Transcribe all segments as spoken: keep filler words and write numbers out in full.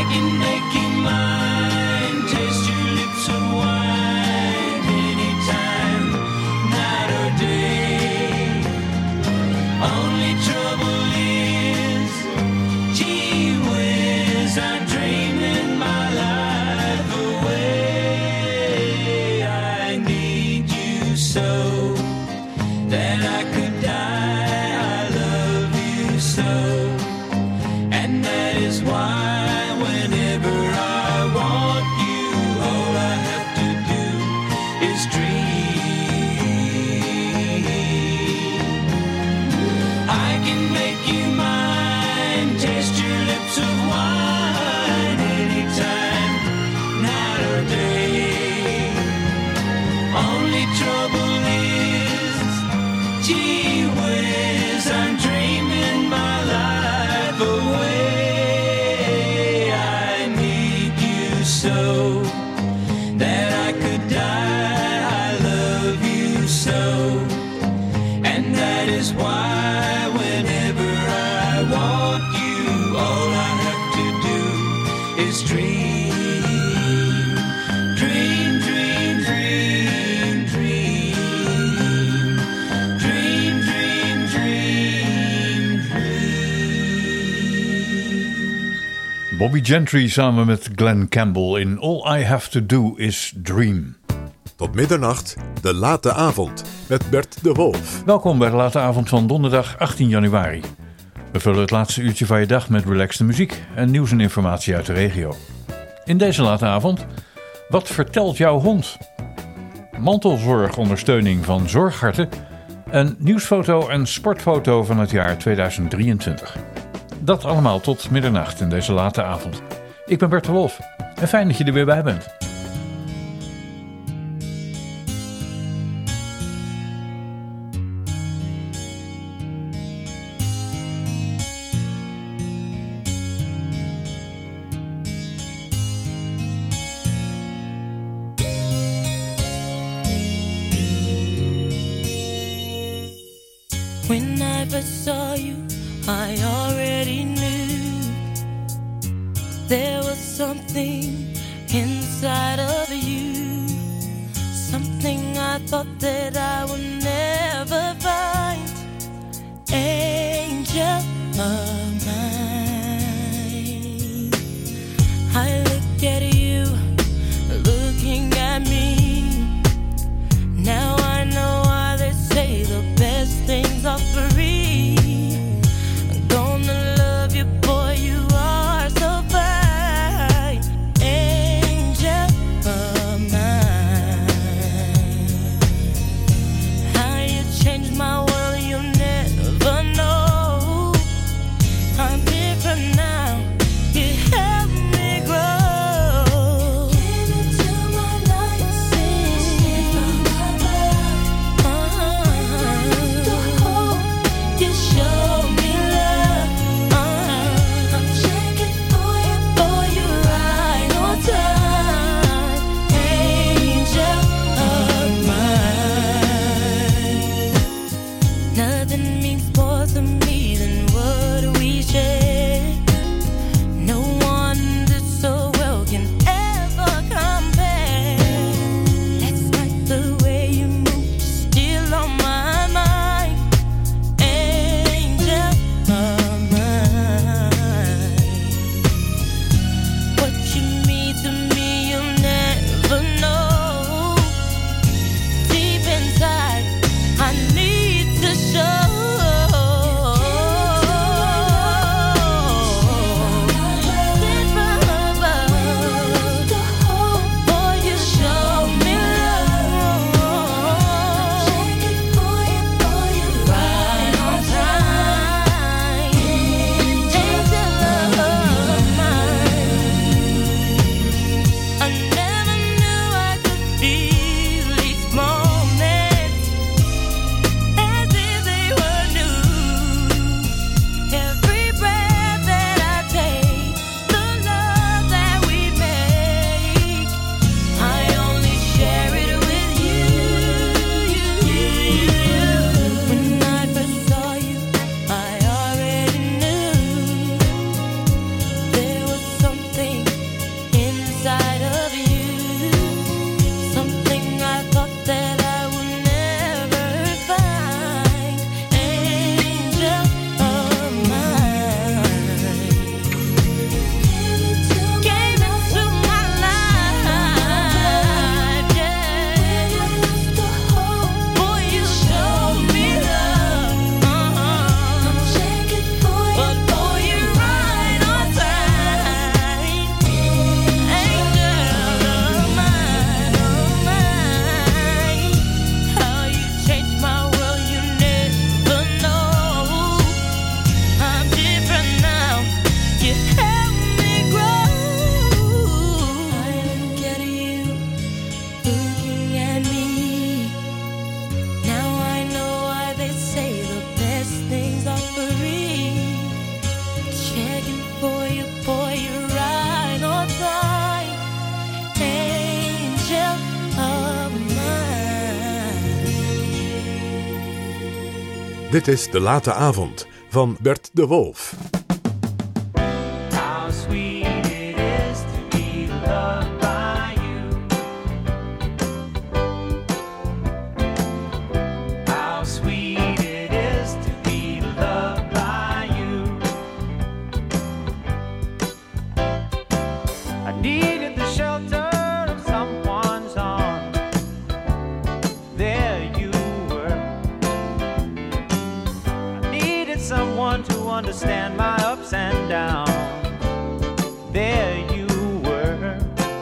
Bobby Gentry samen met Glen Campbell in All I Have To Do Is Dream. Tot middernacht, de late avond, met Bert de Wolf. Welkom bij de late avond van donderdag achttien januari. We vullen het laatste uurtje van je dag met relaxte muziek en nieuws en informatie uit de regio. In deze late avond, wat vertelt jouw hond? Mantelzorgondersteuning van Zorgharten, een nieuwsfoto en sportfoto van het jaar tweeduizend drieëntwintig. Dat allemaal tot middernacht in deze late avond. Ik ben Bert de Wolf en fijn dat je er weer bij bent. When I first saw you, I already knew there was something inside of you, something I thought that I would never find. Angel of mine, I look at you, looking at me. Now I know why they say the best things are free. Gonna love you, boy, you are so fine. Angel of mine, how you changed my world, you'll never know. I'm different now, you help me grow. Dit is De Late Avond van Bert de Wolf. How sweet it is to be loved by you. How sweet it is to be loved by you. I needed the shelter of someone's arms. There you were. I needed someone to understand my ups and downs. There you were,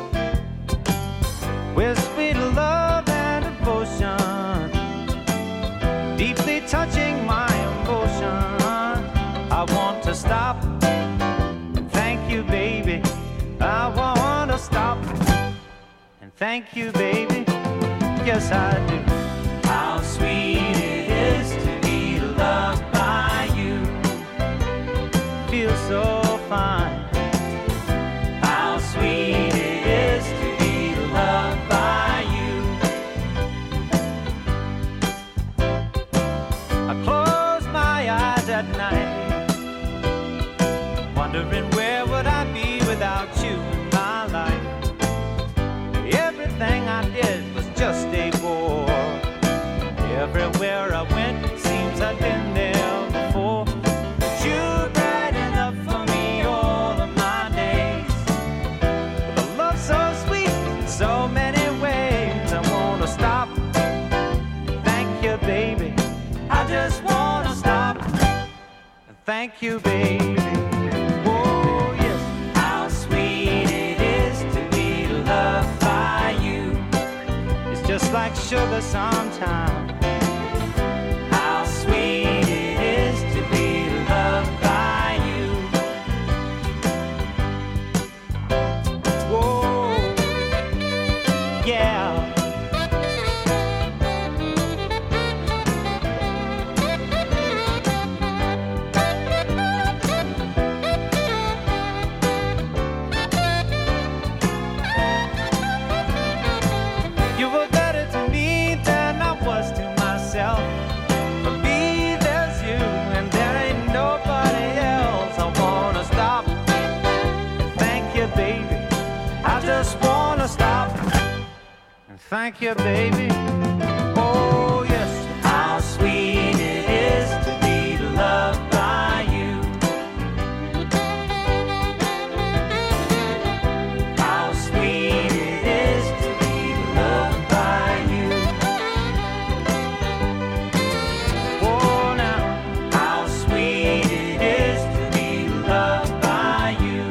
with sweet love and devotion, deeply touching my emotion. I want to stop and thank you, baby. I want to stop and thank you, baby. Yes, I do. How sweet it is to be loved by you. Feels so fine. How sweet it is to be loved by you. I close my eyes at night, wondering where would I be without you in my life. Everything I did was just a bore. Everywhere I went, it seems I've been there before. But you're bright enough for me all of my days. With a love so sweet in so many ways. I wanna stop, thank you, baby. I just wanna stop and thank you, baby. Oh yes, how sweet it is to be loved by you. It's just like sugar sometimes. How sweet it is to be loved by you. Whoa, yeah. You were better to me than I was to myself. For me, there's you, and there ain't nobody else. I wanna stop and thank you, baby. I just wanna stop and thank you, baby. Oh yes, how sweet it is to be loved by you. How sweet it is to be loved by you. Oh now, how sweet it is to be loved by you.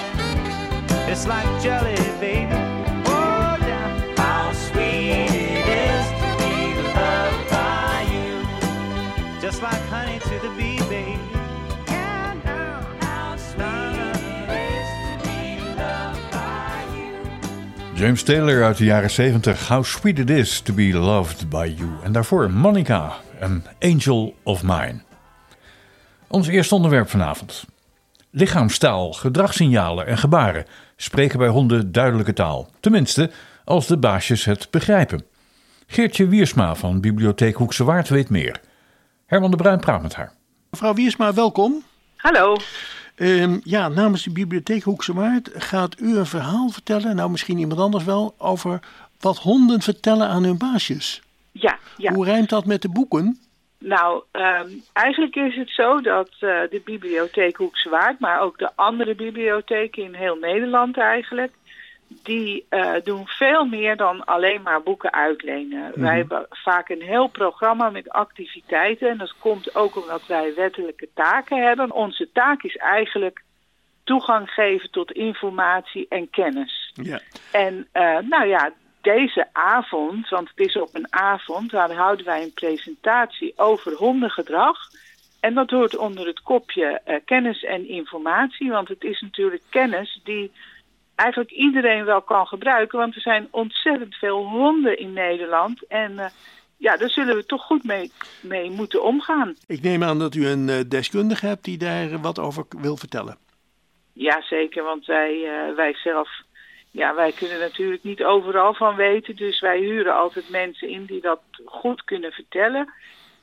It's like jelly, baby. Oh yeah, how sweet it is to be loved by you. Just like honey to the bee, baby. Yeah, now, how sweet it is to be loved by you. James Taylor uit de jaren zeventig. How sweet it is to be loved by you. En daarvoor Monica, An Angel of Mine. Ons eerste onderwerp vanavond. Lichaamstaal, gedragssignalen en gebaren spreken bij honden duidelijke taal. Tenminste, als de baasjes het begrijpen. Geertje Wiersma van Bibliotheek Hoekse Waard weet meer. Herman de Bruin praat met haar. Mevrouw Wiersma, welkom. Hallo. Um, ja, namens de Bibliotheek Hoekse Waard gaat u een verhaal vertellen, nou misschien iemand anders wel, over wat honden vertellen aan hun baasjes. Ja, ja. Hoe rijmt dat met de boeken? Nou, um, eigenlijk is het zo dat uh, de Bibliotheek Hoekse Waard, maar ook de andere bibliotheken in heel Nederland eigenlijk, die uh, doen veel meer dan alleen maar boeken uitlenen. Mm-hmm. Wij hebben vaak een heel programma met activiteiten en dat komt ook omdat wij wettelijke taken hebben. Onze taak is eigenlijk toegang geven tot informatie en kennis. Ja. En uh, nou ja, deze avond, want het is op een avond, daar houden wij een presentatie over hondengedrag. En dat hoort onder het kopje uh, kennis en informatie, want het is natuurlijk kennis die eigenlijk iedereen wel kan gebruiken, want er zijn ontzettend veel honden in Nederland en uh, ja, daar zullen we toch goed mee, mee moeten omgaan. Ik neem aan dat u een uh, deskundige hebt die daar wat over wil vertellen. Ja, zeker, want wij, uh, wij zelf, ja, wij kunnen natuurlijk niet overal van weten, dus wij huren altijd mensen in die dat goed kunnen vertellen.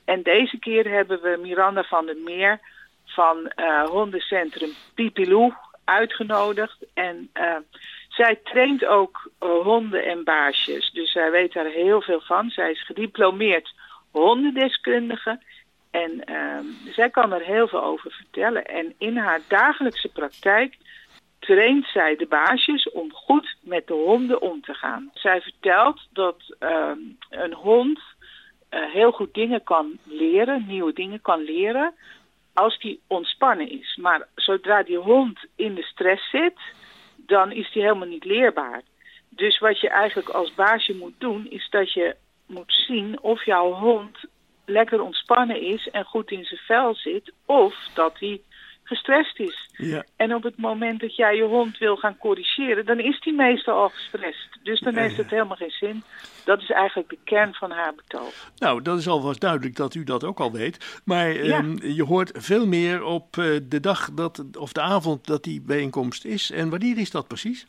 En deze keer hebben we Miranda van der Meer van uh, hondencentrum Pipilou uitgenodigd. En uh, zij traint ook uh, honden en baasjes. Dus zij weet daar heel veel van. Zij is gediplomeerd hondendeskundige. En uh, zij kan er heel veel over vertellen. En in haar dagelijkse praktijk traint zij de baasjes om goed met de honden om te gaan. Zij vertelt dat uh, een hond uh, heel goed dingen kan leren, nieuwe dingen kan leren, als die ontspannen is. Maar zodra die hond in de stress zit, dan is die helemaal niet leerbaar. Dus wat je eigenlijk als baasje moet doen, is dat je moet zien of jouw hond lekker ontspannen is en goed in zijn vel zit, of dat hij gestrest is. Ja. En op het moment dat jij je hond wil gaan corrigeren, dan is die meestal al gestrest. Dus dan heeft het helemaal geen zin. Dat is eigenlijk de kern van haar betoog. Nou, dat is alvast duidelijk dat u dat ook al weet. Maar Ja. um, je hoort veel meer op uh, de dag dat, of de avond dat die bijeenkomst is. En wanneer is dat precies?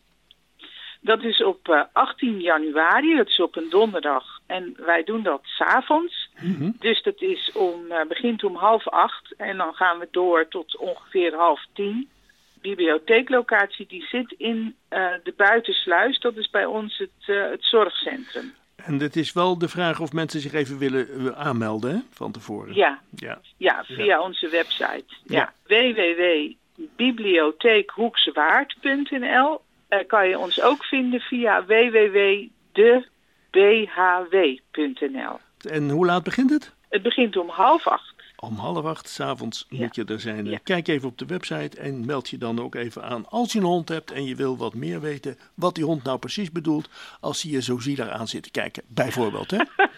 Dat is op uh, achttien januari, dat is op een donderdag. En wij doen dat 's avonds. Mm-hmm. Dus dat is om, uh, begint om half acht en dan gaan we door tot ongeveer half tien. De bibliotheeklocatie die zit in uh, de Buitensluis, dat is bij ons het, uh, het zorgcentrum. En het is wel de vraag of mensen zich even willen uh, aanmelden, hè, van tevoren. Ja, Ja. ja via Ja. onze website. Ja. Ja. w w w punt bibliotheekhoekswaard punt n l. Uh, kan je ons ook vinden via w w w punt de b h w punt n l. En hoe laat begint het? Het begint om half acht. Om half acht 's avonds Ja. moet je er zijn. Ja. Kijk even op de website en meld je dan ook even aan. Als je een hond hebt en je wil wat meer weten wat die hond nou precies bedoelt, als hij je zo zielig aan zit te kijken, bijvoorbeeld. Hè?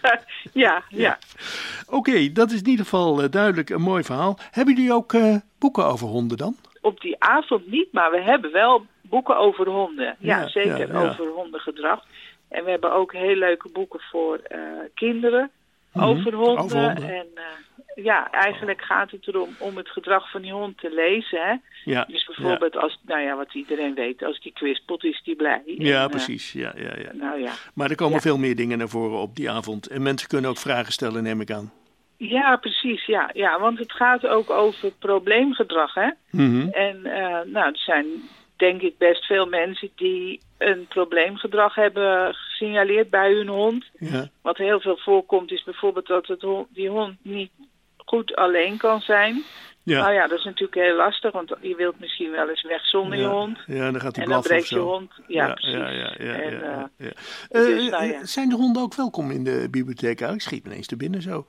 Ja, ja. Oké, dat is in ieder geval uh, duidelijk een mooi verhaal. Hebben jullie ook uh, boeken over honden dan? Op die avond niet, maar we hebben wel boeken over honden. Ja, Ja, zeker ja, ja. over hondengedrag. En we hebben ook heel leuke boeken voor uh, kinderen Mhm, over honden. over honden. En uh, ja, eigenlijk gaat het erom om het gedrag van die hond te lezen. Hè? Ja, Dus bijvoorbeeld als, nou ja, wat iedereen weet, als die kwispelt is die blij. ja, ja En, uh, precies. Ja, ja, ja. nou ja. Maar er komen Ja. veel meer dingen naar voren op die avond. En mensen kunnen ook vragen stellen, neem ik aan. Ja, precies. Ja, ja, want het gaat ook over probleemgedrag. Hè? Mhm. En uh, nou, er zijn denk ik best veel mensen die een probleemgedrag hebben gesignaleerd bij hun hond. Ja. Wat heel veel voorkomt is bijvoorbeeld dat het hond, die hond niet goed alleen kan zijn. Ja. Nou ja, dat is natuurlijk heel lastig, want je wilt misschien wel eens weg zonder je Ja. hond. Ja, dan gaat hij En dan blaffen of breekt je zo. hond. Ja, ja, precies. ja, ja, ja, En, ja, uh, ja. dus, Eh, nou ja. Zijn de honden ook welkom in de bibliotheek eigenlijk? Schiet me ineens te binnen zo.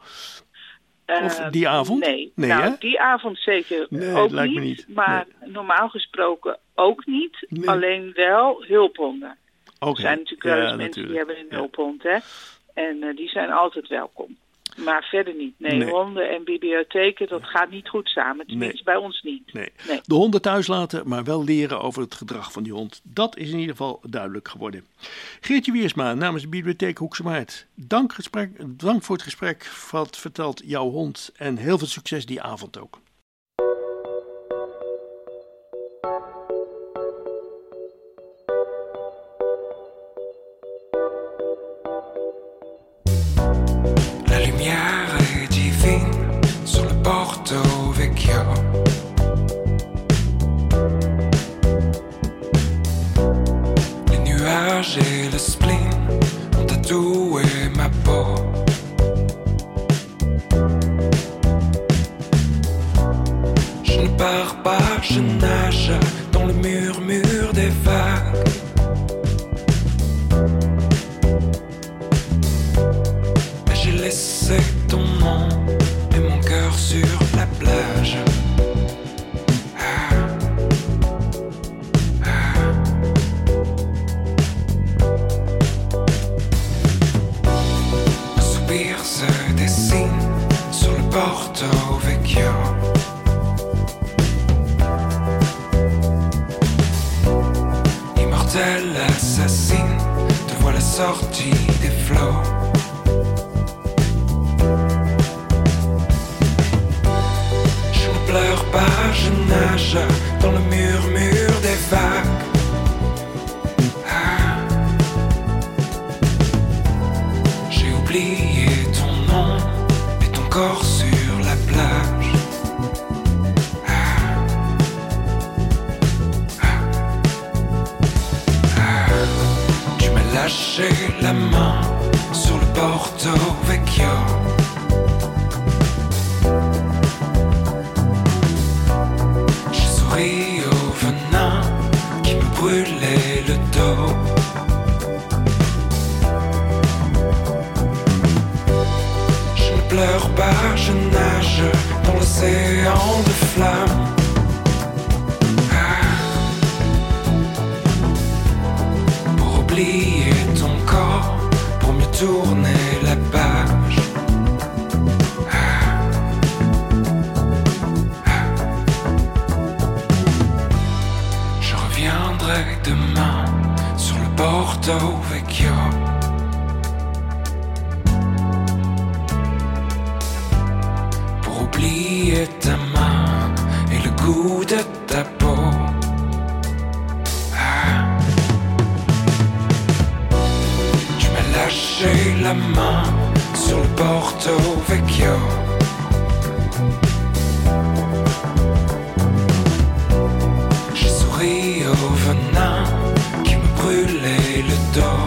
Of Uh, die avond? Nee, Nee, nou, hè? die avond zeker Nee, ook lijkt me niet. niet. Maar normaal gesproken ook niet. Nee. Alleen wel hulphonden. Oké. Er zijn natuurlijk wel Ja, eens mensen die natuurlijk. hebben een Ja. hulphond, hè. En uh, die zijn altijd welkom. Maar verder niet. Nee, Nee. honden en bibliotheken, dat gaat niet goed samen. Tenminste, Nee. bij ons niet. Nee. Nee. De honden thuis laten, maar wel leren over het gedrag van die hond. Dat is in ieder geval duidelijk geworden. Geertje Wiersma namens de Bibliotheek Hoekse Waard. Dank, gesprek, dank voor het gesprek. Wat vertelt jouw hond? En heel veel succes die avond ook. La lumière est divine sur le Porto Vecchio. Les nuages et le spleen ont tatoué ma peau. Je ne pars pas, je nage dans le murmure des vagues. Mais j'ai laissé ton nom et mon cœur sur la plage. Ah. Ah. Un soupir se dessine sur le Porto Vecchio. Immortel assassine, te voilà sortie des flots. Je ne pleure pas, je nage dans le murmure des vagues. Ah. J'ai oublié ton nom et ton corps lâché la main sur le Porto Vecchio. J'ai souri au venin qui me brûlait le dos. Je ne pleure pas, je nage dans l'océan de flammes. Oublier ton corps pour mieux tourner la page. Ah. Ah. Je reviendrai demain sur le Porto Vecchio. Pour oublier ta main et le goût de ta peau. Lâché la main sur le Porto Vecchio. J'ai souri au venin qui me brûlait le dos.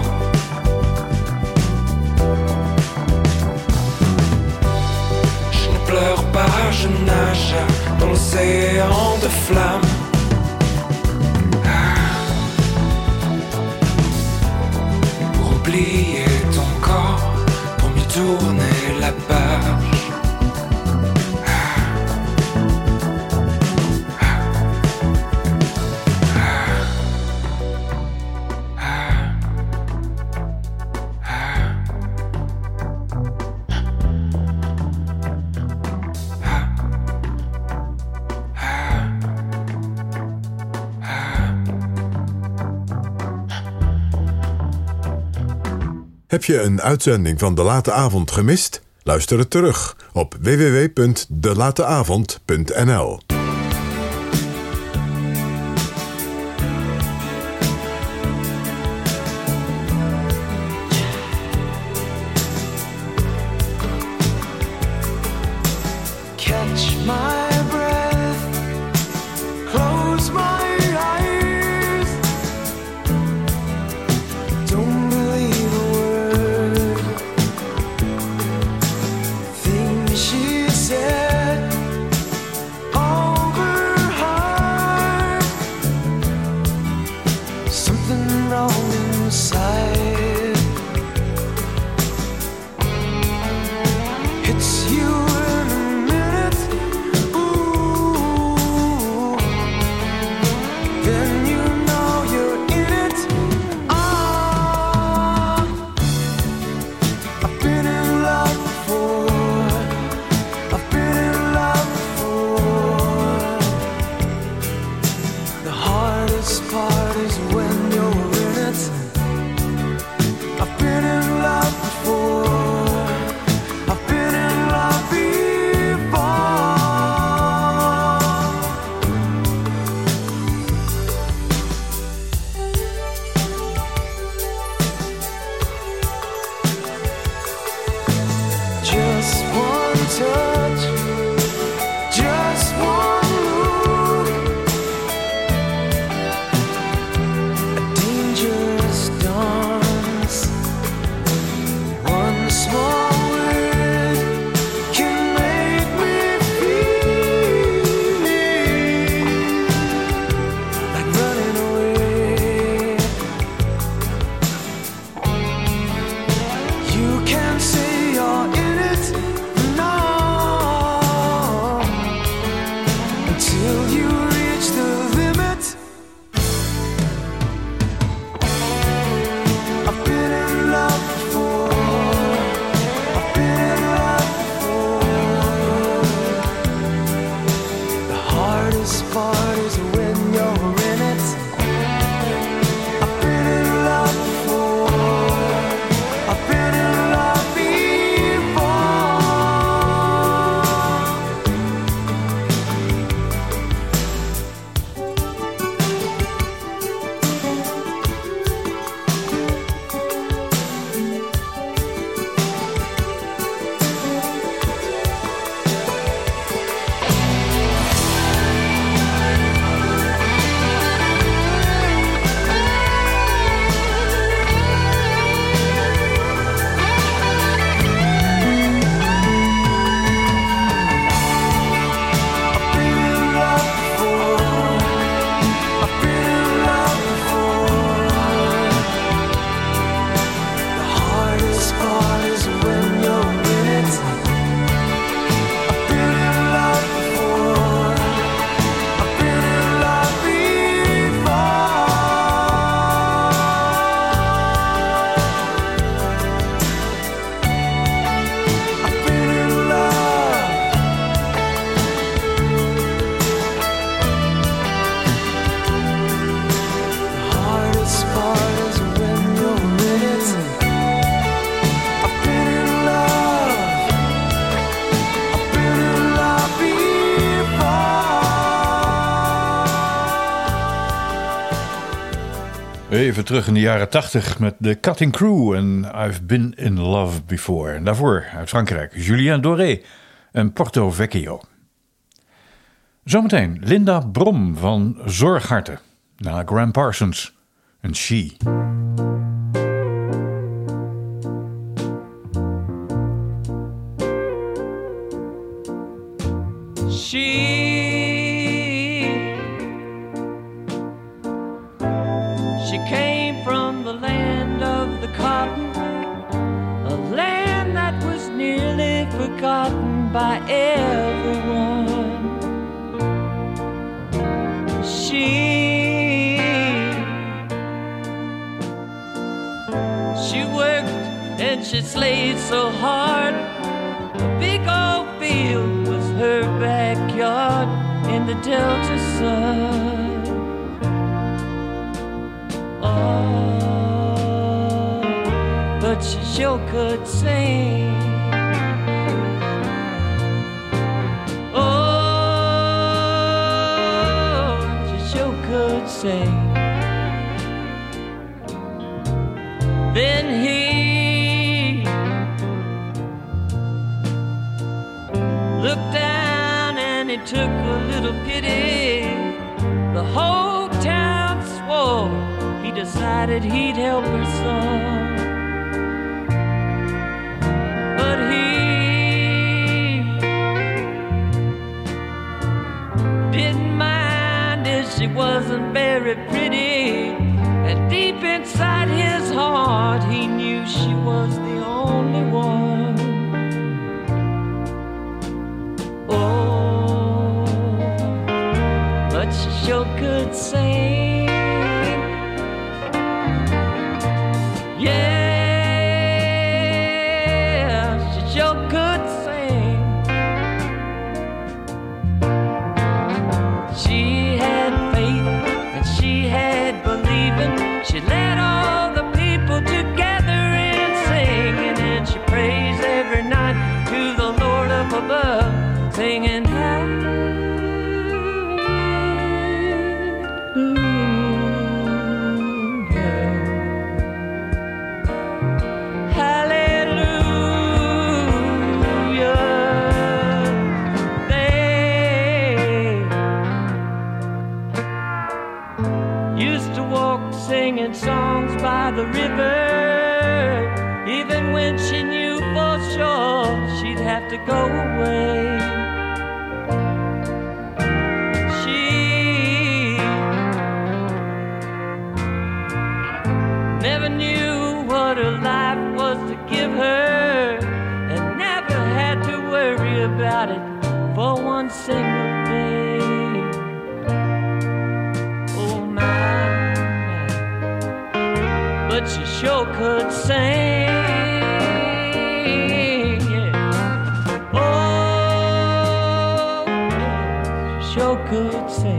Je ne pleure pas, je nage dans l'océan de flammes. Oublier ton corps pour mieux tourner la page. Ah. Ah. Ah. Heb je een uitzending van De Late Avond gemist? Luister het terug op w w w punt de late avond punt n l. Catch my breath, close my eyes. Don't believe a word, things she said overheard. Something wrong inside. It's you. Even terug in de jaren tachtig met de Cutting Crew en I've Been in Love Before. En daarvoor uit Frankrijk Julien Doré en Porto Vecchio. Zometeen Linda Brom van Zorgharten na Graham Parsons en She. She She came from the land of the cotton, a land that was nearly forgotten by everyone. She She worked and she slaved so hard. A big old field was her backyard in the Delta sun. Oh, but she sure could sing. Oh, she sure could sing. Then he looked down and he took a little pity. The whole town swore he decided he'd help her some. But he didn't mind if she wasn't very pretty. And deep inside his heart he knew she was the only one. Oh, but she sure could sing. Yeah, she sure could sing. She had faith and she had believing. She led all the people together in singing, and she praised every night to the Lord up above, singing singing songs by the river, even when she knew for sure she'd have to go away. She never knew what her life was to give her, and never had to worry about it for one single day. Oh my, but she sure could sing, yeah. Oh, she sure could sing.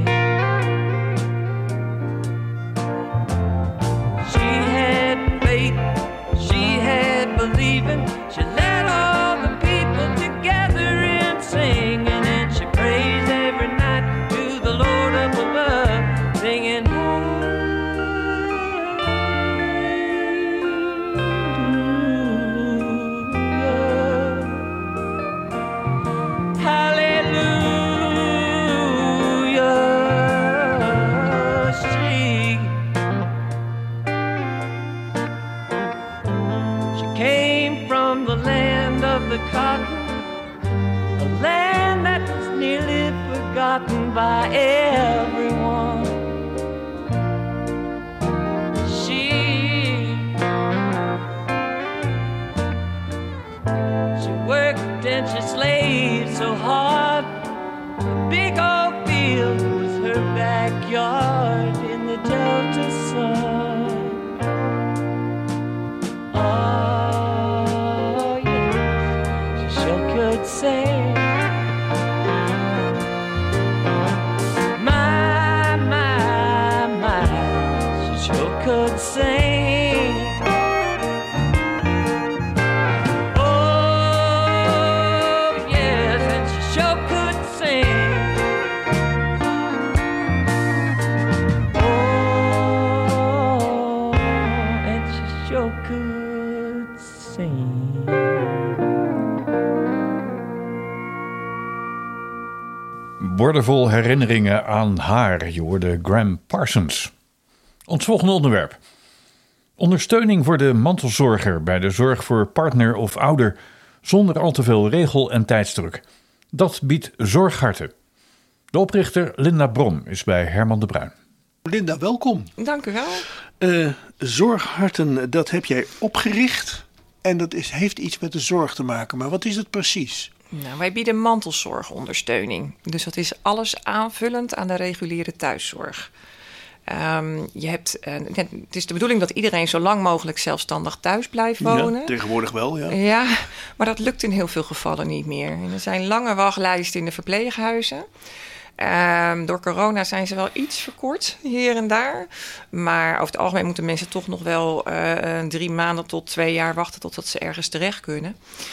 She had faith, she had believing. She led all the people together in singing, and she praised every night to the Lord up above, singing. Cotton, a land that was nearly forgotten by everyone. She, she worked and she slaved so hard. The big old field was her backyard in the Delta sun. Say, my, my, my, she sure could sing. Oh, yes, and she sure could sing. Oh, Woordenvol herinneringen aan haar. Je hoorde Graham Parsons. Ons volgende onderwerp. Ondersteuning voor de mantelzorger bij de zorg voor partner of ouder zonder al te veel regel en tijdsdruk. Dat biedt Zorgharten. De oprichter Linda Brom is bij Herman de Bruin. Linda, welkom. Dank u wel. Uh, Zorgharten, dat heb jij opgericht en dat is, heeft iets met de zorg te maken. Maar wat is het precies? Nou, wij bieden mantelzorgondersteuning. Dus dat is alles aanvullend aan de reguliere thuiszorg. Um, je hebt, uh, het is de bedoeling dat iedereen zo lang mogelijk zelfstandig thuis blijft wonen. Ja, tegenwoordig wel, ja. Ja, maar dat lukt in heel veel gevallen niet meer. En er zijn lange wachtlijsten in de verpleeghuizen. Um, door corona zijn ze wel iets verkort, hier en daar. Maar over het algemeen moeten mensen toch nog wel uh, drie maanden tot twee jaar wachten totdat ze ergens terecht kunnen.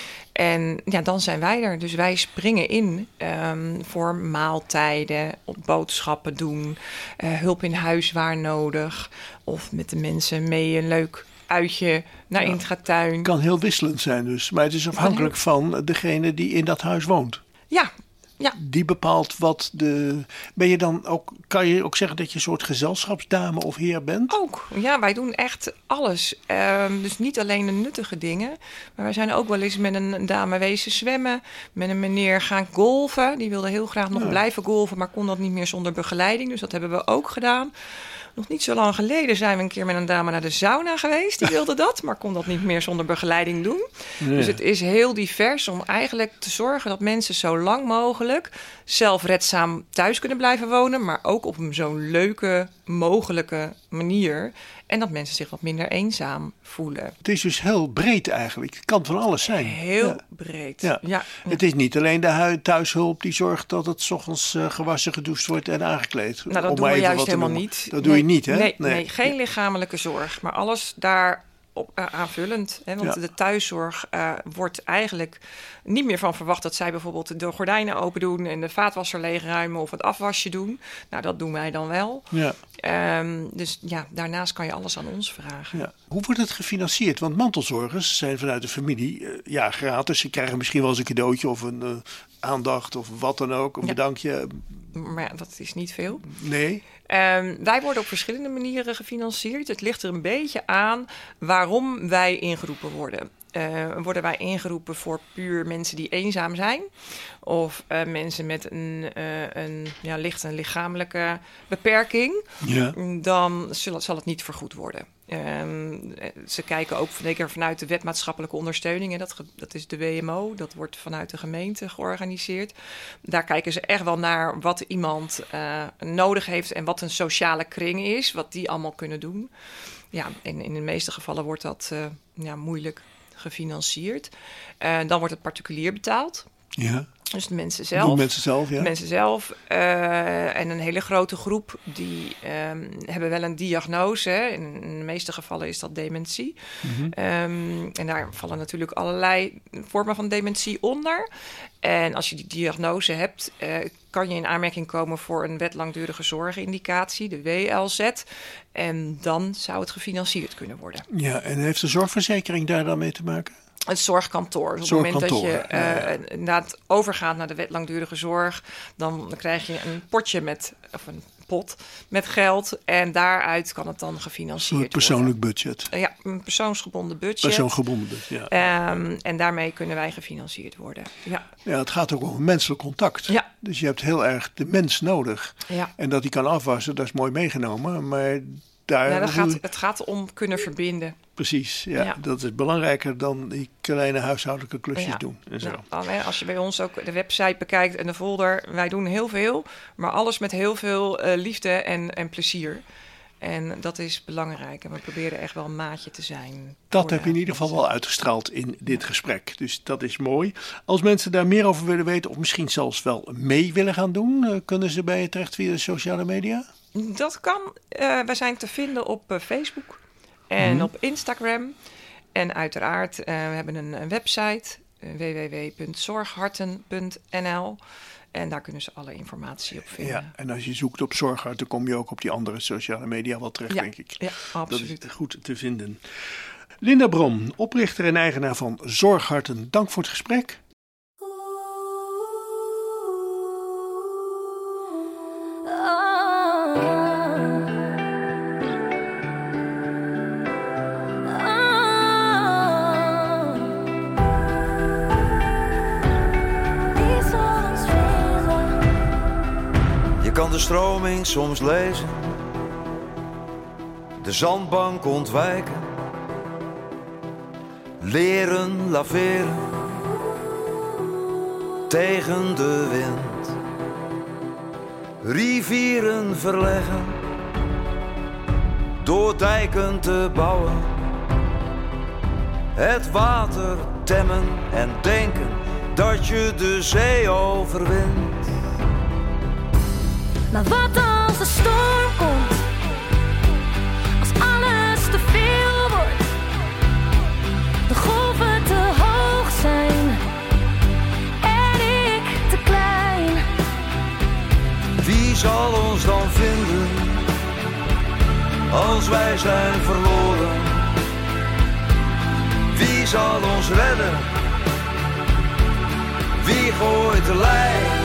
En ja, dan zijn wij er. Dus wij springen in um, voor maaltijden, op boodschappen doen, uh, hulp in huis waar nodig. Of met de mensen mee een leuk uitje naar ja, Intratuin. Het kan heel wisselend zijn dus. Maar het is afhankelijk van degene die in dat huis woont. Ja. Ja. Die bepaalt wat de... Ben je dan ook... Kan je ook zeggen dat je een soort gezelschapsdame of heer bent? Ook. Ja, wij doen echt alles. Um, dus niet alleen de nuttige dingen. Maar wij zijn ook wel eens met een dame wezen zwemmen. Met een meneer gaan golfen. Die wilde heel graag nog ja. blijven golfen, maar kon dat niet meer zonder begeleiding. Dus dat hebben we ook gedaan. Nog niet zo lang geleden zijn we een keer met een dame naar de sauna geweest. Die wilde dat, maar kon dat niet meer zonder begeleiding doen. Nee. Dus het is heel divers om eigenlijk te zorgen dat mensen zo lang mogelijk zelfredzaam thuis kunnen blijven wonen. Maar ook op een zo leuke mogelijke manier. En dat mensen zich wat minder eenzaam voelen. Het is dus heel breed eigenlijk. Het kan van alles zijn. Heel ja. breed. Ja. Ja. Ja. Het is niet alleen de thuishulp die zorgt dat het 's ochtends uh, gewassen, gedoucht wordt en aangekleed. Nou, dat Om doen we juist wat helemaal niet. Dat doe nee, je niet, hè? Nee, nee. nee, geen lichamelijke zorg. Maar alles daar op, uh, aanvullend. Hè? Want ja. de thuiszorg uh, wordt eigenlijk niet meer van verwacht dat zij bijvoorbeeld de gordijnen open doen en de vaatwasser leegruimen of het afwasje doen. Nou, dat doen wij dan wel. Ja. Um, dus ja, daarnaast kan je alles aan ons vragen. Ja. Hoe wordt het gefinancierd? Want mantelzorgers zijn vanuit de familie uh, ja, gratis. Ze krijgen misschien wel eens een cadeautje of een uh, aandacht of wat dan ook. Een ja. bedankje. Maar ja, dat is niet veel. Nee. Um, wij worden op verschillende manieren gefinancierd. Het ligt er een beetje aan waarom wij ingeroepen worden. Uh, worden wij ingeroepen voor puur mensen die eenzaam zijn? Of uh, mensen met een, uh, een ja, licht een lichamelijke beperking? Ja. Dan zal, zal het niet vergoed worden. Um, ze kijken ook zeker vanuit de wet maatschappelijke ondersteuning. En dat, dat is de W M O. Dat wordt vanuit de gemeente georganiseerd. Daar kijken ze echt wel naar wat iemand uh, nodig heeft en wat een sociale kring is. Wat die allemaal kunnen doen. Ja, en in de meeste gevallen wordt dat uh, ja, moeilijk gefinancierd. Uh, dan wordt het particulier betaald. Ja. Dus de mensen zelf. De mensen zelf, ja. De mensen zelf. Uh, en een hele grote groep die um, hebben wel een diagnose. Hè. In, in de meeste gevallen is dat dementie. Mm-hmm. Um, en daar vallen natuurlijk allerlei vormen van dementie onder. En als je die diagnose hebt, uh, kan je in aanmerking komen voor een wet langdurige zorgindicatie, de W L Z. En dan zou het gefinancierd kunnen worden. Ja, en heeft de zorgverzekering daar dan mee te maken? Het zorgkantoor. Dus op het moment dat je uh, ja, ja. inderdaad overgaat naar de wet langdurige zorg, dan krijg je een potje met, of een pot met geld. En daaruit kan het dan gefinancierd een persoonlijk worden. budget. Uh, ja, een persoonsgebonden budget. Persoonsgebonden budget, ja. Um, en daarmee kunnen wij gefinancierd worden. Ja, ja, het gaat ook over menselijk contact. Ja. Dus je hebt heel erg de mens nodig. Ja. En dat die kan afwassen, dat is mooi meegenomen. Maar daar... Ja, dat gaat, het gaat om kunnen verbinden. Precies, ja. ja. Dat is belangrijker dan die kleine huishoudelijke klusjes ja. doen. En zo. Nou, als je bij ons ook de website bekijkt en de folder, wij doen heel veel, maar alles met heel veel uh, liefde en, en plezier. En dat is belangrijk. En we proberen echt wel een maatje te zijn. Dat heb je in ieder geval wel uitgestraald in dit gesprek. Dus dat is mooi. Als mensen daar meer over willen weten, of misschien zelfs wel mee willen gaan doen, uh, kunnen ze bij je terecht via de sociale media? Dat kan. Uh, wij zijn te vinden op uh, Facebook. En hmm. op Instagram. En uiteraard, uh, we hebben een, een website. Uh, w w w punt zorgharten punt n l. En daar kunnen ze alle informatie op vinden. Ja, en als je zoekt op Zorgharten, kom je ook op die andere sociale media wel terecht, ja, denk ik. Ja, absoluut. Dat is goed te vinden. Linda Brom, oprichter en eigenaar van Zorgharten. Dank voor het gesprek. de stroming soms lezen, de zandbank ontwijken, leren laveren tegen de wind, rivieren verleggen, door dijken te bouwen, het water temmen en denken dat je de zee overwint. Maar wat als de storm komt, als alles te veel wordt, de golven te hoog zijn en ik te klein. Wie zal ons dan vinden als wij zijn verloren? Wie zal ons redden? Wie gooit de lijn?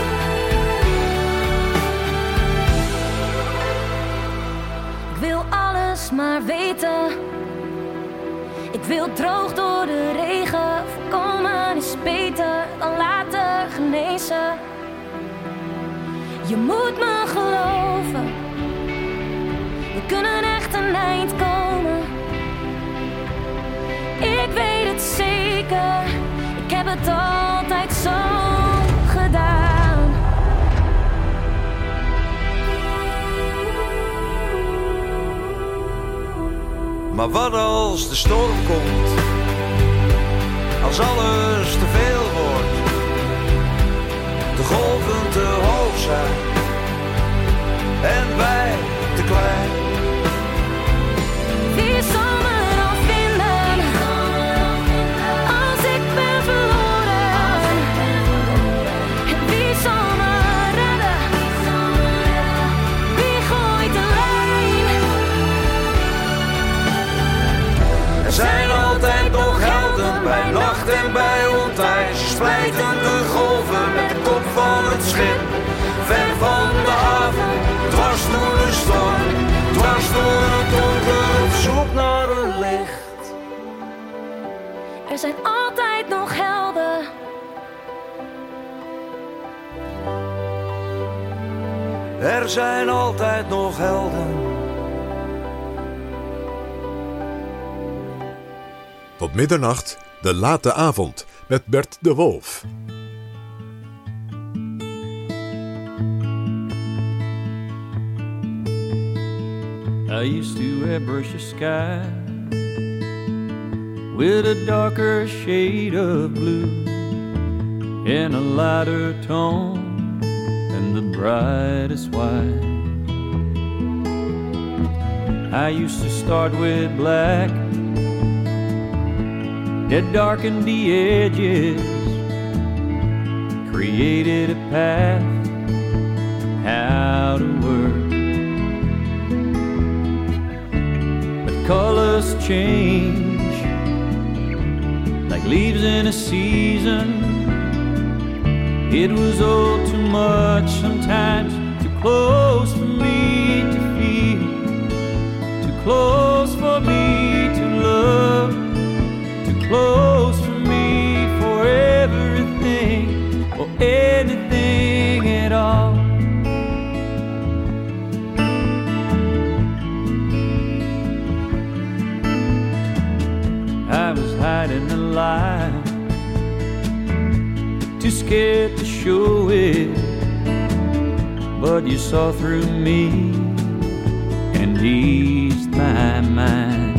Ik wil alles maar weten. Ik wil droog door de regen. Voorkomen is beter dan later genezen. Je moet me geloven. We kunnen echt een eind komen. Ik weet het zeker. Ik heb het altijd zo gedaan. Maar wat als de storm komt, als alles te veel wordt, de golven te hoog zijn en wij te klein. Wie zal me dan vinden als ik ben verloren? En wie zal me redden? Wie gooit de lijn? Er zijn altijd nog helden bij nacht en bij ontij. Ze splijten de golven met de kop van het schip. Ver van de haven, dwars door de storm, dwars door het donker, op zoek naar een licht. Er zijn altijd nog helden. Er zijn altijd nog helden. Tot middernacht, de late avond, met Bert de Wolf. I used to airbrush the sky with a darker shade of blue and a lighter tone than the brightest white. I used to start with black that darkened the edges, created a path how to work. Colors change like leaves in a season. It was all too much sometimes, too close for me to feel, too close for me to love, too close for me for everything or anything at all. I was hiding the light, too scared to show it, but you saw through me and eased my mind.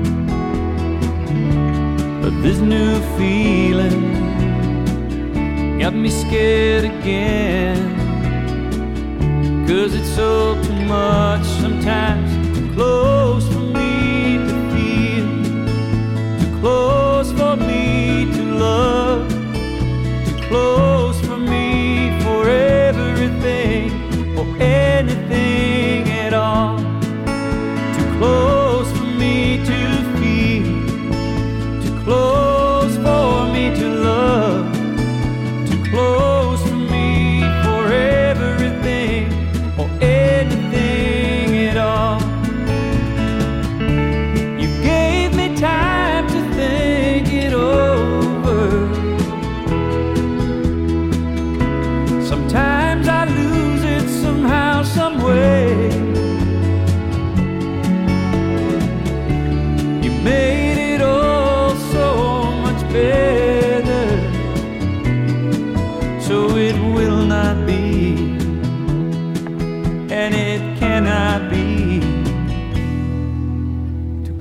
But this new feeling got me scared again, 'cause it's all too much sometimes, too close for me to feel, close for me to love, too close for me for everything or anything at all, too close for me to feel, too close for me to love, too close for me for everything or anything at all.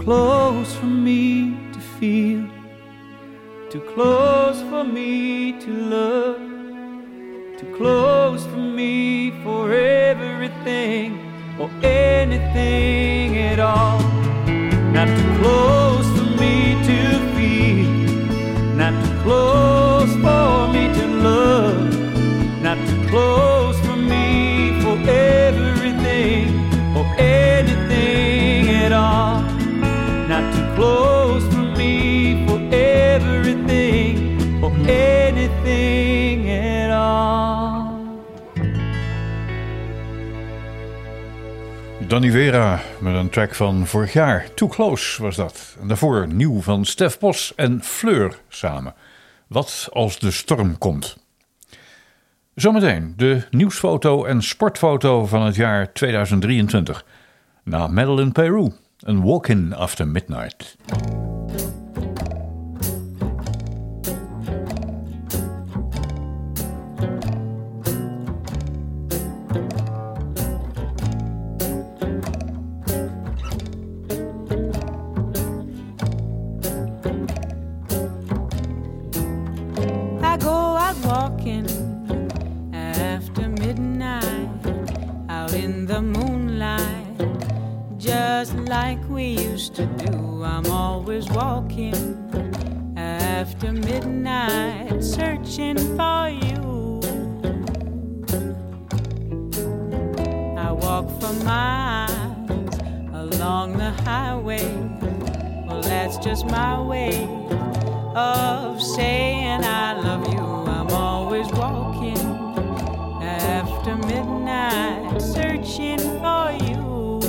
close for me to feel, too close for me to love, too close for me for everything or anything at all. Not too close for me to feel, not too close for me to love, not too close for me for everything or anything at all. Not too close for me for everything or anything at all. Danny Vera met een track van vorig jaar. Too Close was dat. En daarvoor nieuw van Stef Bos en Fleur samen. Wat als de storm komt. Zometeen de nieuwsfoto en sportfoto van het jaar tweeduizend drieëntwintig. Na Madeleine Peru, een walk-in after midnight. I go out walking after midnight, out in the moonlight, just like we used to do. I'm always walking after midnight, searching for you. I walk for miles along the highway. Well, that's just my way of saying I love you. I'm always walking after midnight, searching for you.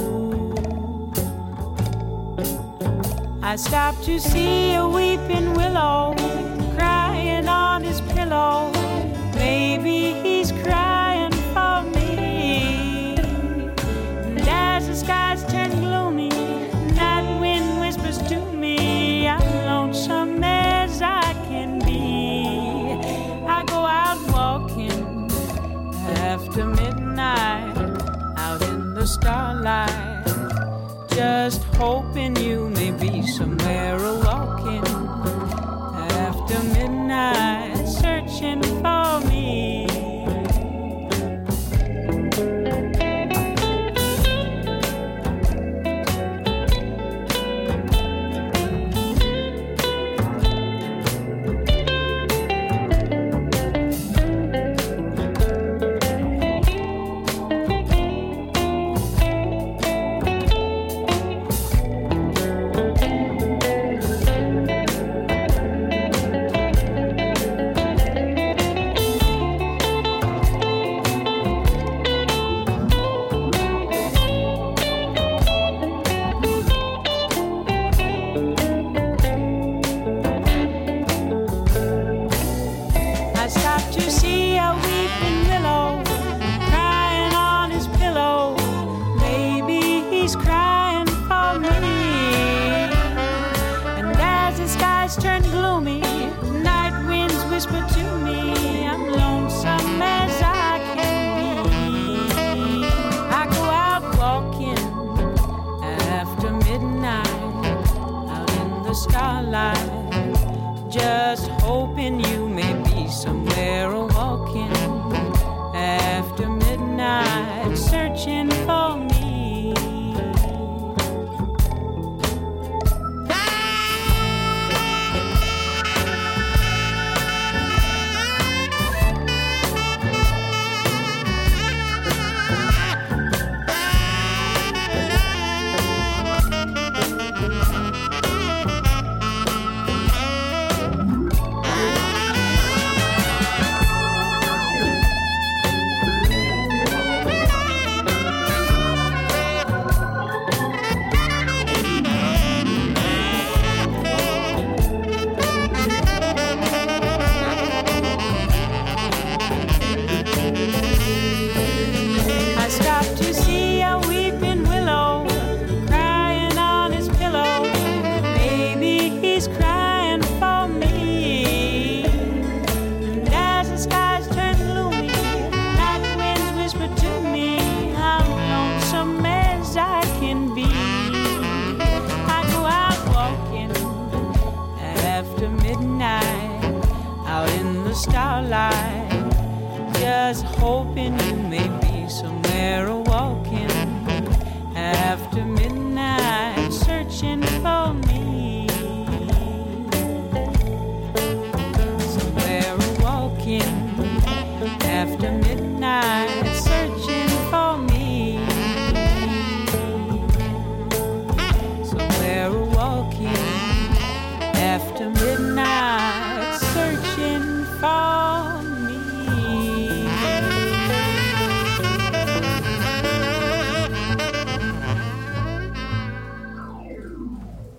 I stop to see a weeping willow crying on his pillow. Maybe he's crying for me. And as the skies turn gloomy, night wind whispers to me, I'm lonesome as I can be. I go out walking after midnight, out in the starlight, just hoping you may be somewhere a-walking after midnight, searching for me.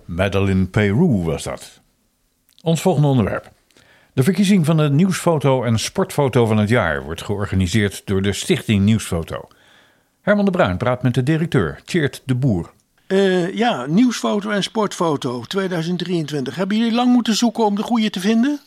Madeleine Peyrou was dat. Ons volgende onderwerp. De verkiezing van de nieuwsfoto en sportfoto van het jaar wordt georganiseerd door de Stichting Nieuwsfoto. Herman de Bruin praat met de directeur, Tjeerd de Boer. Uh, ja, nieuwsfoto en sportfoto tweeduizend drieëntwintig. Hebben jullie lang moeten zoeken om de goede te vinden?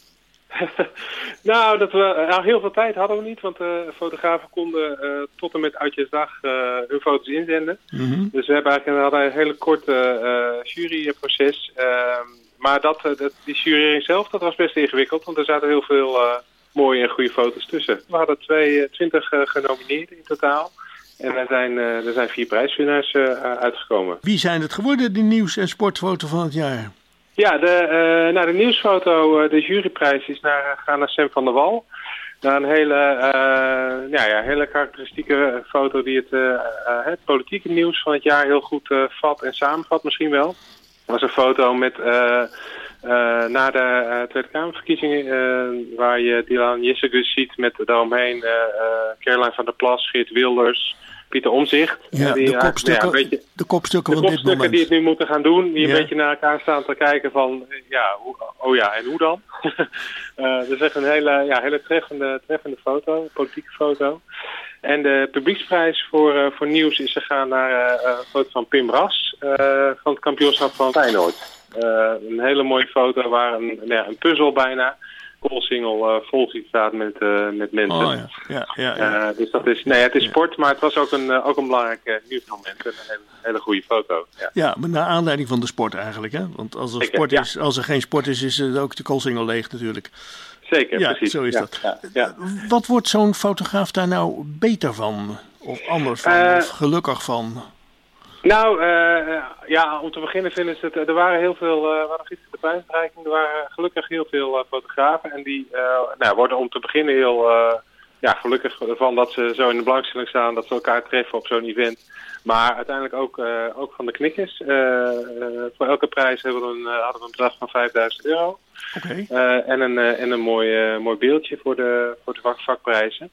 Nou, dat we nou, heel veel tijd hadden we niet, want uh, fotografen konden uh, tot en met Oudjesdag uh, hun foto's inzenden. Mm-hmm. Dus we hebben eigenlijk, we hadden een hele korte uh, juryproces. Uh, maar dat, uh, dat, die jurering zelf, dat was best ingewikkeld, want er zaten heel veel uh, mooie en goede foto's tussen. We hadden tweeëntwintig uh, genomineerden in totaal. En er zijn, uh, er zijn vier prijswinnaars uh, uitgekomen. Wie zijn het geworden, die nieuws- en sportfoto van het jaar? Ja, de, uh, nou, de nieuwsfoto, uh, de juryprijs is naar, gaan naar Sam van der Wal. Naar een hele, uh, ja, ja, hele karakteristieke foto die het, uh, uh, het politieke nieuws van het jaar heel goed uh, vat en samenvat misschien wel. Dat was een foto met, uh, uh, na de uh, Tweede Kamerverkiezingen, uh, waar je Dylan Jezegus ziet met daaromheen uh, uh, Caroline van der Plas, Geert Wilders, Pieter Omtzigt. Ja, die, de kopstukken, ja, beetje, de kopstukken de van kopstukken dit moment. die het nu moeten gaan doen. Die ja. een beetje naar elkaar staan te kijken van, ja, hoe, oh ja, en hoe dan? uh, dat is echt een hele, ja, hele treffende, treffende foto, politieke foto. En de publieksprijs voor, uh, voor nieuws is gegaan naar uh, een foto van Pim Ras uh, van het kampioenschap van Feyenoord. Uh, een hele mooie foto waar een, ja, een puzzel bijna, koolsingel uh, vol ziet staat met, uh, met mensen. Oh, ja. Ja, ja, ja. Uh, dus dat is, nee, het is sport, maar het was ook een, uh, ook een belangrijk uh, nieuwsmoment. Een hele, hele goede foto. Ja. ja, maar naar aanleiding van de sport eigenlijk, hè? Want als er, Zeker, sport ja. is, als er geen sport is, is het ook de koolsingel leeg natuurlijk. Zeker, ja, precies. zo is ja, dat. Ja, ja. Wat wordt zo'n fotograaf daar nou beter van? Of anders van? Uh, of gelukkig van? Nou, uh, ja, om te beginnen vinden ze het... Er waren heel veel... Uh, we hadden gisteren de prijsuitreiking. Er waren gelukkig heel veel uh, fotografen. En die uh, nou, worden om te beginnen heel uh, ja, gelukkig ervan dat ze zo in de belangstelling staan. Dat ze elkaar treffen op zo'n event. Maar uiteindelijk ook, uh, ook van de knikkers. Uh, uh, voor elke prijs hebben we een, uh, hadden we een bedrag van vijfduizend euro. Okay. Uh, en een, uh, en een mooi, uh, mooi beeldje voor de, voor de vak, vakprijzen.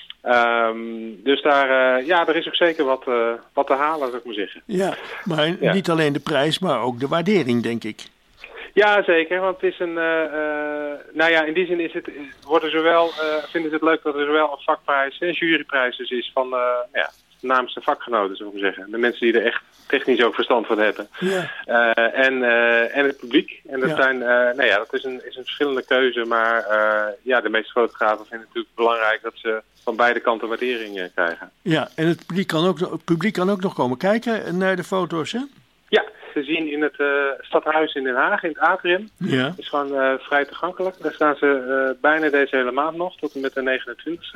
Um, dus daar, uh, ja, er is ook zeker wat, uh, wat te halen, zou ik maar zeggen. Ja, maar ja. niet alleen de prijs, maar ook de waardering, denk ik. Ja, zeker, want het is een, uh, uh, nou ja, in die zin is het, wordt er zowel, uh, vinden ze het leuk dat er zowel een vakprijs en juryprijs dus is van, uh, ja, namens de vakgenoten, zou ik maar zeggen. De mensen die er echt technisch ook verstand van hebben. Ja. Uh, en, uh, en het publiek. En dat ja. zijn, uh, nou ja, dat is een, is een verschillende keuze, maar uh, ja, de meeste fotografen vinden het natuurlijk belangrijk dat ze van beide kanten waardering uh, krijgen. Ja, en het publiek kan ook, het publiek kan ook nog komen kijken naar de foto's, hè? Ja, te zien in het uh, stadhuis in Den Haag, in het atrium. Ja. Het is gewoon uh, vrij toegankelijk. Daar staan ze uh, bijna deze hele maand nog, tot en met de negenentwintigste.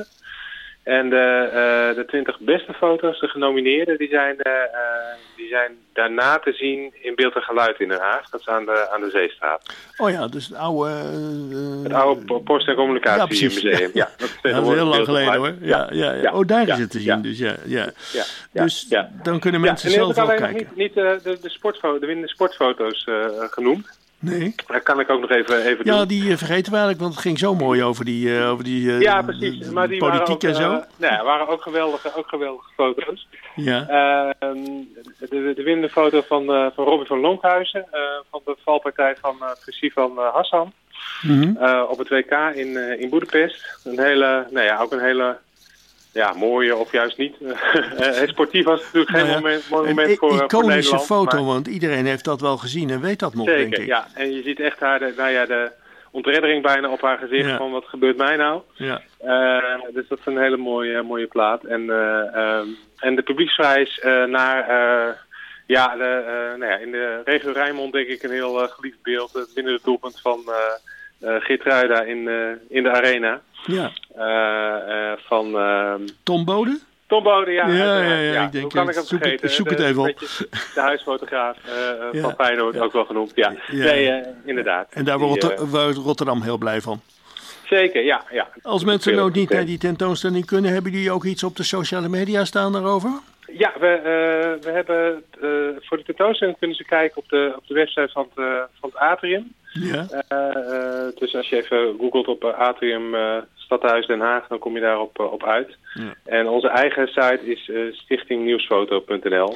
En de, uh, de twintig beste foto's, de genomineerden, die zijn, uh, die zijn daarna te zien in Beeld en Geluid in Den Haag. Dat is aan de, aan de Zeestraat. Oh ja, dus het oude... Uh, het oude Post- en Communicatiemuseum. Ja, ja, dat is, ja, dat is heel lang geleden hoor. Ja, ja, ja. Oh, daar ja, is het te zien. Ja. Dus, ja, ja. Ja, dus ja. dan kunnen mensen ja, zelf wel kijken. Niet, niet uh, de, de, sportfoto, de winnende sportfoto's uh, genoemd. Nee. Dat kan ik ook nog even, even doen. Ja, die uh, vergeten we eigenlijk, want het ging zo mooi over die, uh, over die uh, ja, precies. Maar die politiek waren ook, en zo. Uh, nou ja, waren ook geweldige, ook geweldige foto's. Ja. Uh, de, de winnende foto van, uh, van Robin van Lonkhuizen, uh, van de valpartij van uh, Frissi van uh, Hassan. Mm-hmm. uh, op het W K in, uh, in Boedapest. Een hele, nou ja, ook een hele... Ja, mooie of juist niet. Sportief was het natuurlijk geen nou ja, moment, mooi moment een voor, iconische voor Nederland. foto, maar... want iedereen heeft dat wel gezien en weet dat nog, Zeker, denk ik. Ja. En je ziet echt haar, de, nou ja, de ontreddering bijna op haar gezicht ja. van wat gebeurt mij nou. Ja. Uh, dus dat is een hele mooie, mooie plaat. En, uh, um, en de publieksprijs uh, naar... Uh, ja, de, uh, nou ja, in de regio Rijnmond denk ik een heel uh, geliefd beeld. Uh, binnen het doelpunt van uh, uh, Geertruida in, uh, in de arena. Ja. Uh, uh, van... Uh, Tom Bode? Tom Bode, ja. Ja, ja, ja, ja ik denk, hoe kan ik hem zoek vergeten? Het, zoek de, het even op. De huisfotograaf uh, ja. van Feyenoord, ja. ook wel genoemd. Ja, ja. nee, uh, inderdaad. En daar wordt uh, Rotterdam heel blij van. Zeker, ja. ja. Als mensen nou niet naar die tentoonstelling kunnen, hebben jullie ook iets op de sociale media staan daarover? Ja, we, uh, we hebben uh, voor de tentoonstelling kunnen ze kijken op de, op de website van het, uh, van het Atrium. Ja. Uh, uh, dus als je even googelt op uh, Atrium uh, Stadhuis Den Haag, dan kom je daarop uh, op uit. Ja. En onze eigen site is uh, stichting nieuwsfoto punt n l.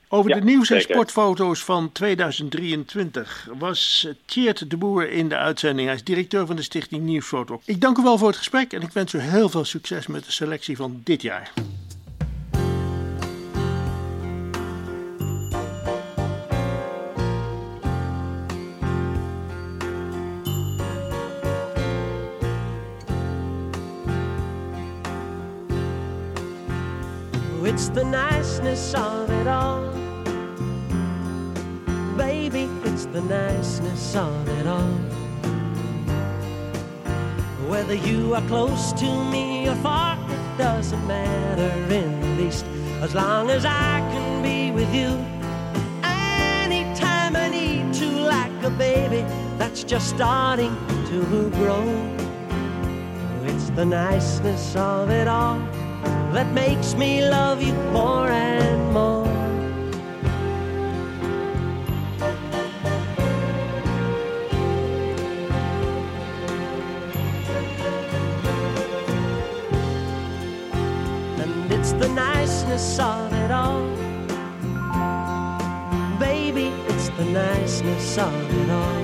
Over Ja, de nieuws- en zeker. sportfoto's van tweeduizend drieëntwintig was Tjeerd de Boer in de uitzending. Hij is directeur van de stichting Nieuwsfoto. Ik dank u wel voor het gesprek en ik wens u heel veel succes met de selectie van dit jaar. It's the niceness of it all. Baby, it's the niceness of it all. Whether you are close to me or far, it doesn't matter in the least, as long as I can be with you. Anytime I need to, like a baby that's just starting to grow. It's the niceness of it all that makes me love you more and more. And it's the niceness of it all. Baby, it's the niceness of it all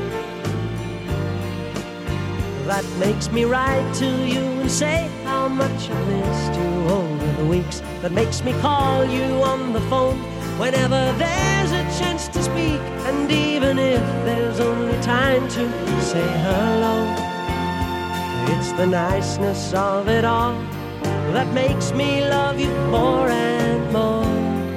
that makes me write to you and say how much I missed you over the weeks, that makes me call you on the phone whenever there's a chance to speak, and even if there's only time to say hello. It's the niceness of it all that makes me love you more and more.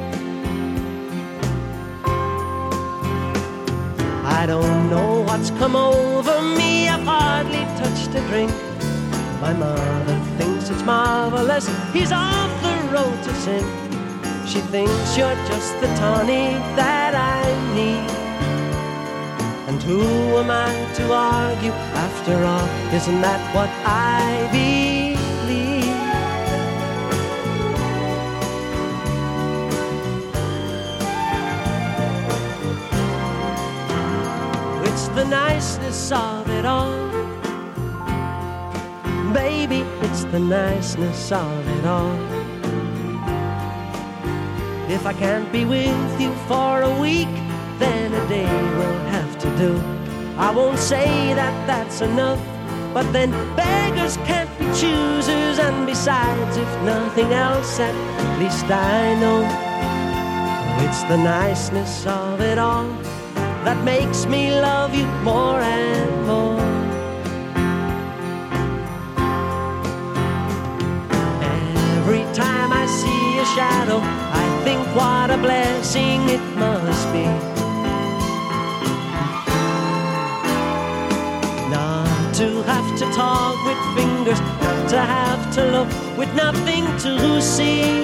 I don't know what's come over me, I've hardly touched a drink. My mother thinks it's marvelous, he's off the road to sink. She thinks you're just the tonic that I need. And who am I to argue? After all, isn't that what I believe? It's the niceness of it all. Baby, it's the niceness of it all. If I can't be with you for a week, then a day will have to do. I won't say that that's enough, but then beggars can't be choosers. And besides, if nothing else, at least I know it's the niceness of it all that makes me love you more and more. Every time I see a shadow, I think what a blessing it must be. Not to have to talk with fingers, not to have to look with nothing to see.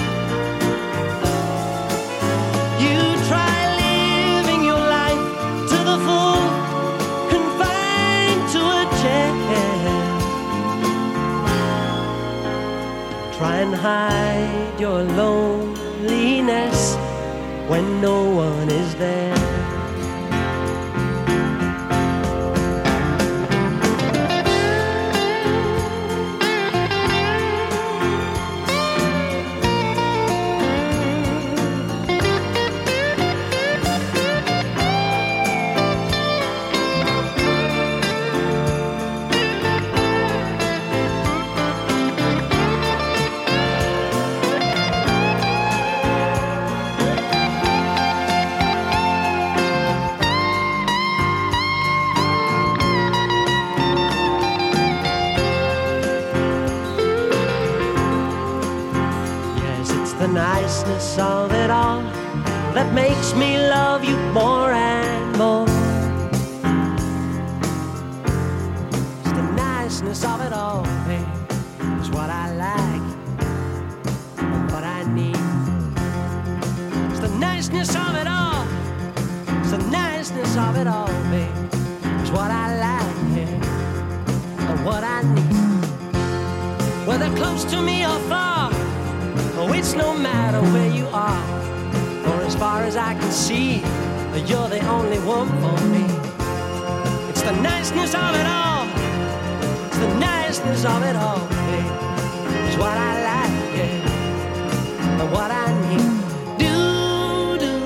You try living your life to the full, confined to a chair. Try and hide your loneliness when no one is there. Niceness of it all that makes me love you more and more. It's the niceness of it all, babe, is what I like and what I need. It's the niceness of it all, it's the niceness of it all, babe, is what I like, yeah, and what I need. Whether close to me or far, oh, it's no matter where you are, for as far as I can see, you're the only one for me. It's the niceness of it all, it's the niceness of it all, babe, it's what I like, yeah, and what I need. Do, do,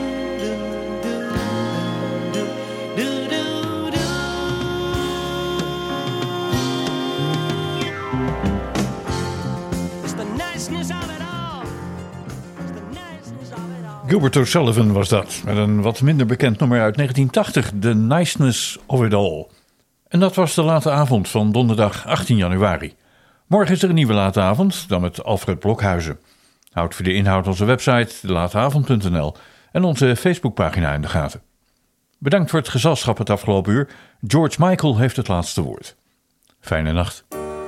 Gilbert O'Sullivan was dat, met een wat minder bekend nummer uit negentien tachtig, The Niceness of It All. En dat was de late avond van donderdag achttien januari. Morgen is er een nieuwe late avond, dan met Alfred Blokhuizen. Houd voor de inhoud onze website de lateavond punt n l en onze Facebookpagina in de gaten. Bedankt voor het gezelschap het afgelopen uur. George Michael heeft het laatste woord. Fijne nacht.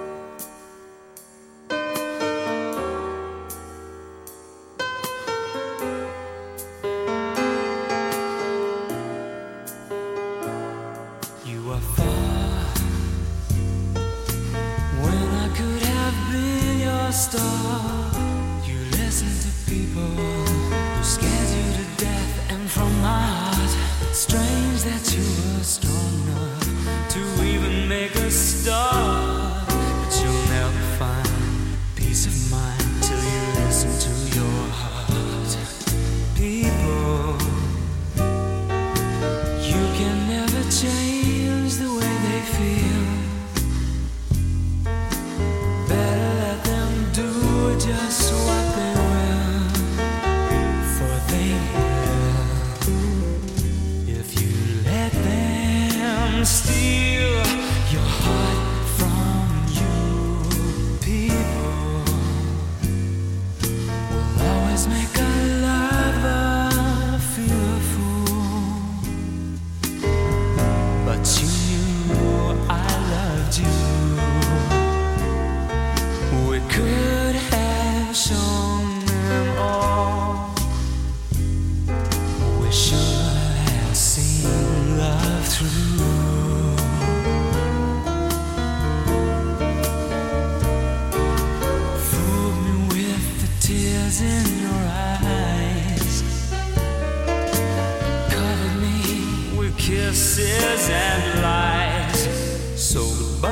Kisses and lies. So goodbye.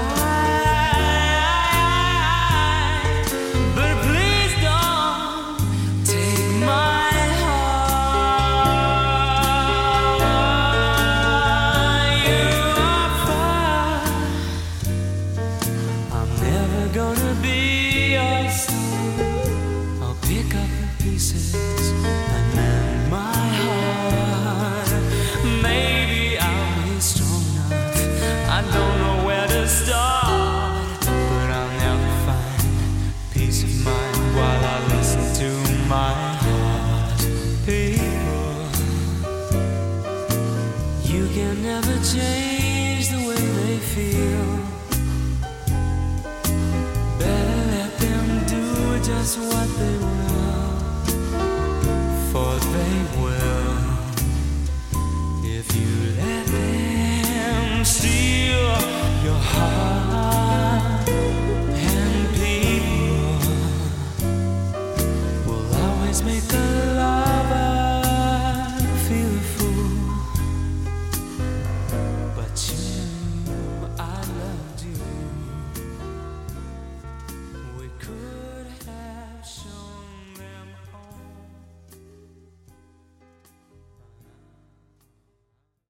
But please don't take my heart. You are far. I'm never gonna be your son. I'll pick up the pieces and mend my heart. Maybe I don't know where to start, but I'll never find peace of mind while I listen to my heart. People, you can never change the way they feel. Better let them do just what they will, for they will if you let them see.